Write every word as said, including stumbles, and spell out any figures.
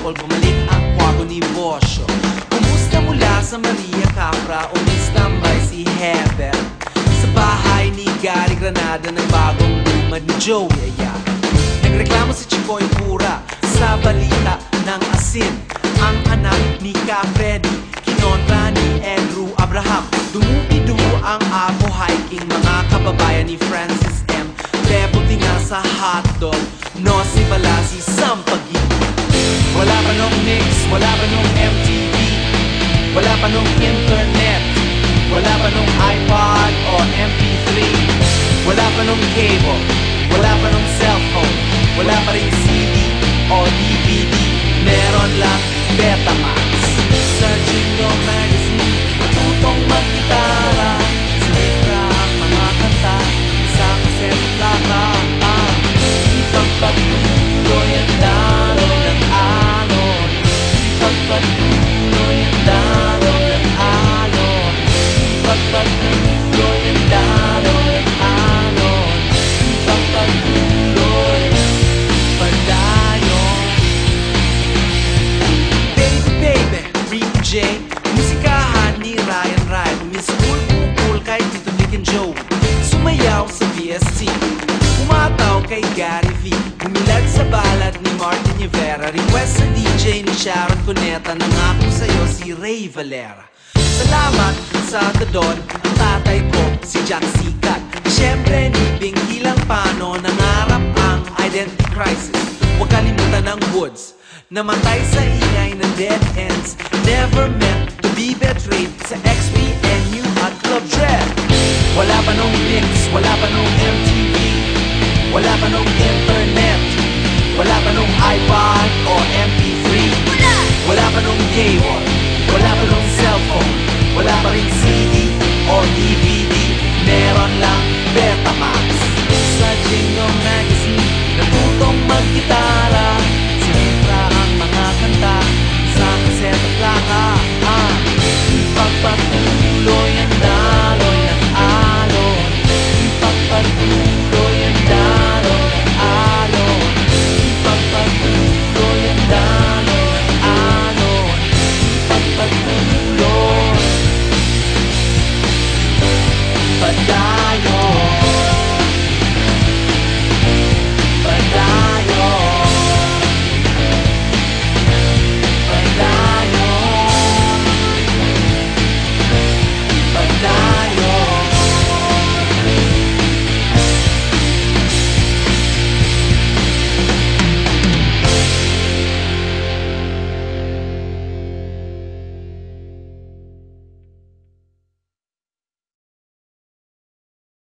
Bicol, bumalik ang kwago ni Bosyo. Kumusta mula sa Maria Capra o may standby si Heather? Sa bahay ni Gary Granada ng bagong lumad ni Joey Ayala. Nagreklamo si Chicoy Pura sa balita ng asin. Ang anak ni Ka Freddy kinontra ni Andrew Abraham. Dumubi-dumo ang Apo Hiking, mga kababayan ni Francis M. Bebote nga sa hotdog, no si Balasi Sampagin. Wala pa nung mix, wala pa nung M T V, wala pa nung internet, wala pa nung iPod o M P three, wala pa nung cable, wala pa nung cellphone, wala pa rin C D o D V D, meron lang Betamax. Sa Jingle Magazine, matutong mag-gitara, sa letra ang mga kanta, sa kaset lamang ang ipagpatuloy ang daloy ng alon, ipagpatuloy ang daloy ng alon, ipagpatuloy ang daloy ng alon, ipagpatuloy padayon. Baby, baby, Ricky J, musikahan ni Ryan Ryan, Miss Cool Cool kay Tito Vic and Joe, sumayaw sa V S T, umataw kay Gary V, umilad sa balad ni Martin Rivera, request sa D J ni Sharon Cuneta, nangako sa'yo si Ray Valera. Salamat sa Tadon, ang tatay ko si Jack Sikat. Siyempre ni Bingi lang Pano, nangarap ang identity crisis. Huwag kalimutan ng Woods, namatay sa ingay ng dead ends, never meant to be betrayed sa X P N U at Club Dread. Wala pa nung mix, wala pa nung M T V, wala pa nung internet, wala pa nung iPod o M P